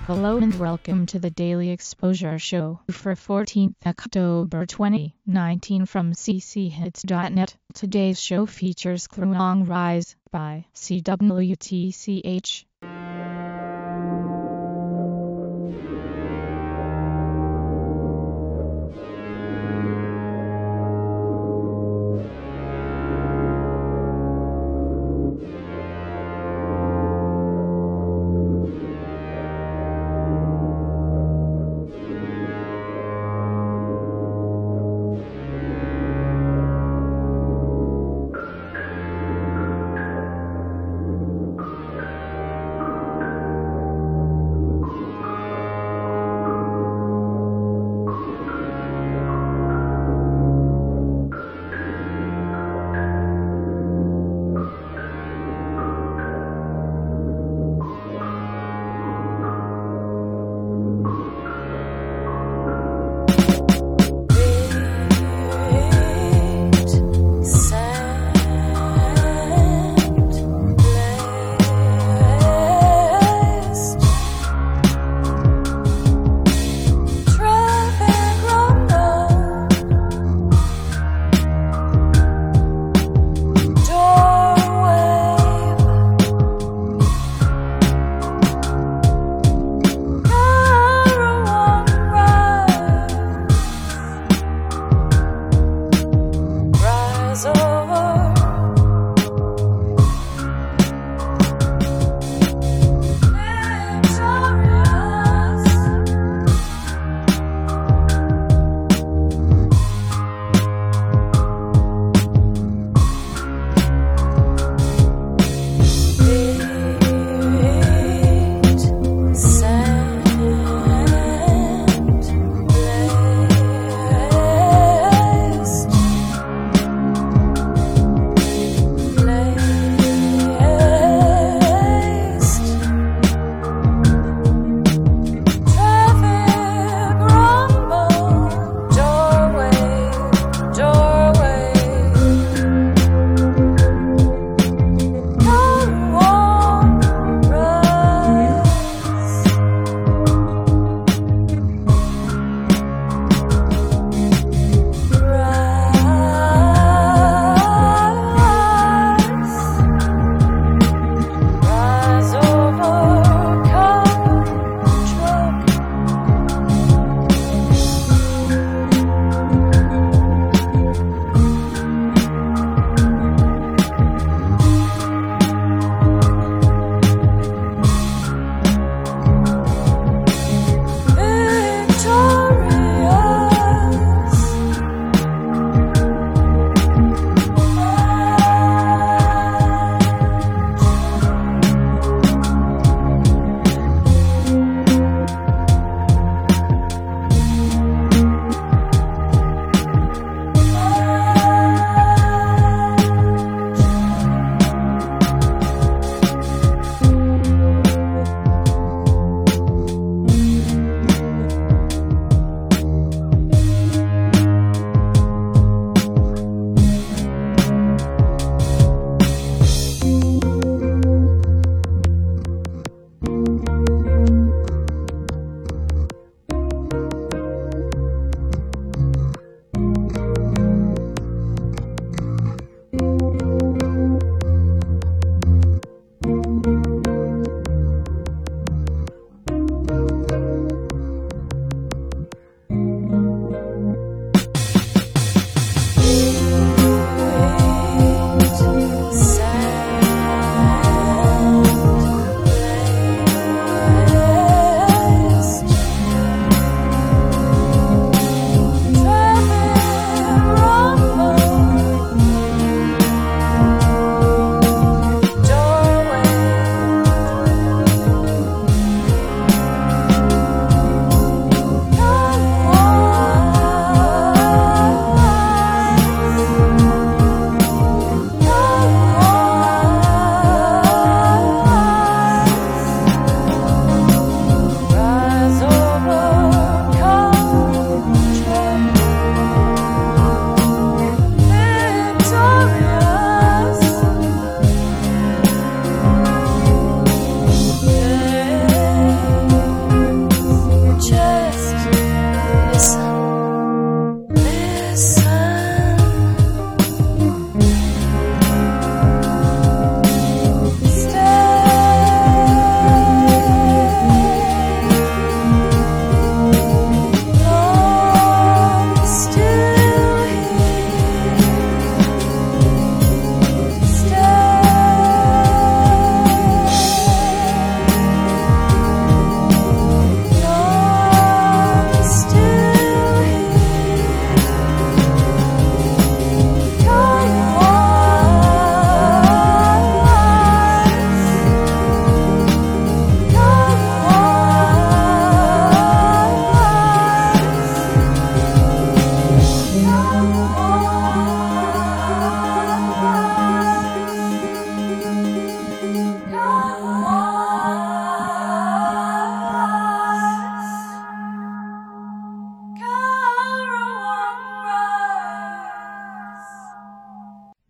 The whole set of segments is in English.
Hello and welcome to the Daily Exposure Show for 14th October 2019 from cchits.net. Today's show features Kluang Rise by CWTCH.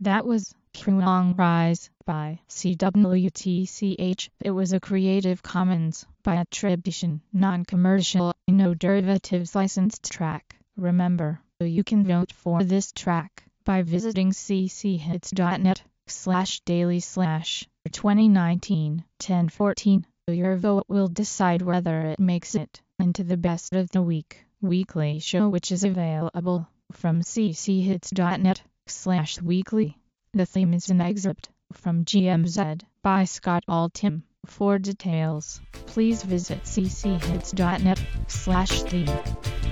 That was Kruong Rise by CWTCH. It was a Creative Commons by attribution, non-commercial, no derivatives licensed track. Remember, you can vote for this track by visiting cchits.net/daily/2019-1014. Your vote will decide whether it makes it into the best of the week weekly show, which is available from cchits.net/weekly. The theme is an excerpt from GMZ by Scott Altham. For details, please visit cchits.net/theme.